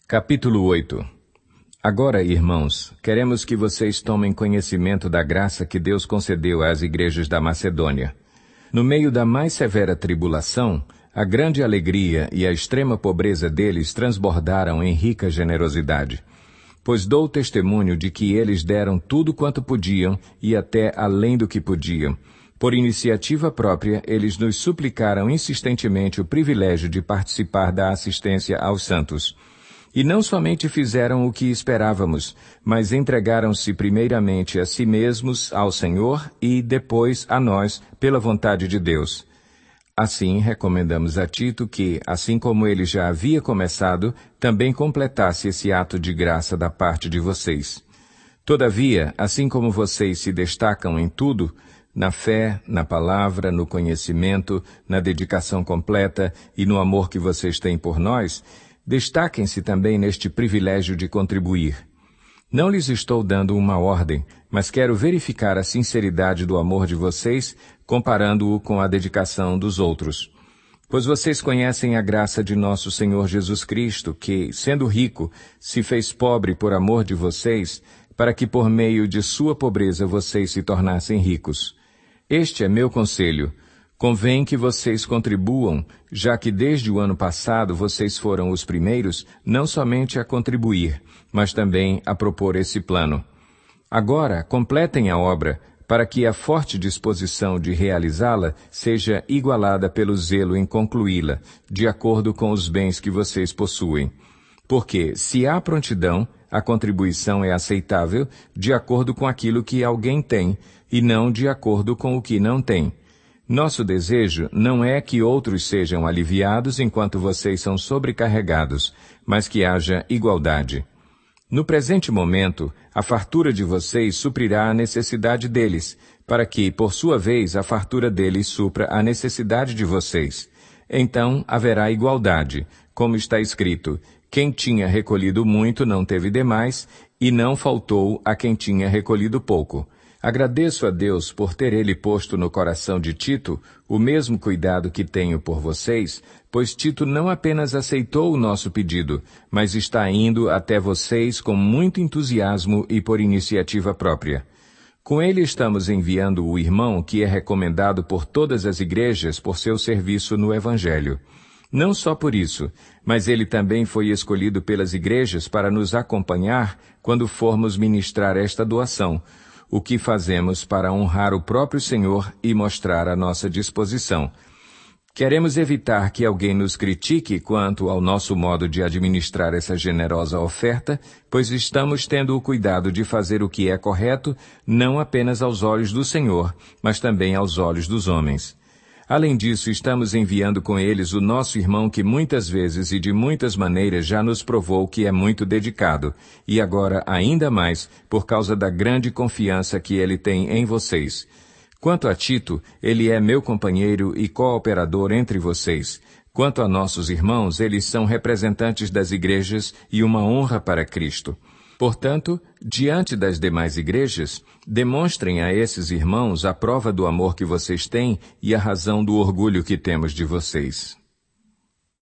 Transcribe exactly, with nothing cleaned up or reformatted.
Capítulo oito. Agora, irmãos, queremos que vocês tomem conhecimento da graça que Deus concedeu às igrejas da Macedônia. No meio da mais severa tribulação, a grande alegria e a extrema pobreza deles transbordaram em rica generosidade. Pois dou testemunho de que eles deram tudo quanto podiam e até além do que podiam. Por iniciativa própria, eles nos suplicaram insistentemente o privilégio de participar da assistência aos santos. E não somente fizeram o que esperávamos, mas entregaram-se primeiramente a si mesmos ao Senhor e depois a nós, pela vontade de Deus. Assim, recomendamos a Tito que, assim como ele já havia começado, também completasse esse ato de graça da parte de vocês. Todavia, assim como vocês se destacam em tudo, na fé, na palavra, no conhecimento, na dedicação completa e no amor que vocês têm por nós, destaquem-se também neste privilégio de contribuir. Não lhes estou dando uma ordem, mas quero verificar a sinceridade do amor de vocês, comparando-o com a dedicação dos outros. Pois vocês conhecem a graça de nosso Senhor Jesus Cristo, que, sendo rico, se fez pobre por amor de vocês, para que por meio de sua pobreza vocês se tornassem ricos. Este é meu conselho. Convém que vocês contribuam, já que desde o ano passado vocês foram os primeiros não somente a contribuir, mas também a propor esse plano. Agora, completem a obra, para que a forte disposição de realizá-la seja igualada pelo zelo em concluí-la, de acordo com os bens que vocês possuem. Porque, se há prontidão, a contribuição é aceitável de acordo com aquilo que alguém tem, e não de acordo com o que não tem. Nosso desejo não é que outros sejam aliviados enquanto vocês são sobrecarregados, mas que haja igualdade. No presente momento, a fartura de vocês suprirá a necessidade deles, para que, por sua vez, a fartura deles supra a necessidade de vocês. Então haverá igualdade, como está escrito: quem tinha recolhido muito não teve demais, e não faltou a quem tinha recolhido pouco. Agradeço a Deus por ter Ele posto no coração de Tito o mesmo cuidado que tenho por vocês, pois Tito não apenas aceitou o nosso pedido, mas está indo até vocês com muito entusiasmo e por iniciativa própria. Com ele estamos enviando o irmão que é recomendado por todas as igrejas por seu serviço no Evangelho. Não só por isso, mas ele também foi escolhido pelas igrejas para nos acompanhar quando formos ministrar esta doação, o que fazemos para honrar o próprio Senhor e mostrar a nossa disposição. Queremos evitar que alguém nos critique quanto ao nosso modo de administrar essa generosa oferta, pois estamos tendo o cuidado de fazer o que é correto, não apenas aos olhos do Senhor, mas também aos olhos dos homens. Além disso, estamos enviando com eles o nosso irmão que muitas vezes e de muitas maneiras já nos provou que é muito dedicado, e agora ainda mais por causa da grande confiança que ele tem em vocês. Quanto a Tito, ele é meu companheiro e cooperador entre vocês. Quanto a nossos irmãos, eles são representantes das igrejas e uma honra para Cristo. Portanto, diante das demais igrejas, demonstrem a esses irmãos a prova do amor que vocês têm e a razão do orgulho que temos de vocês.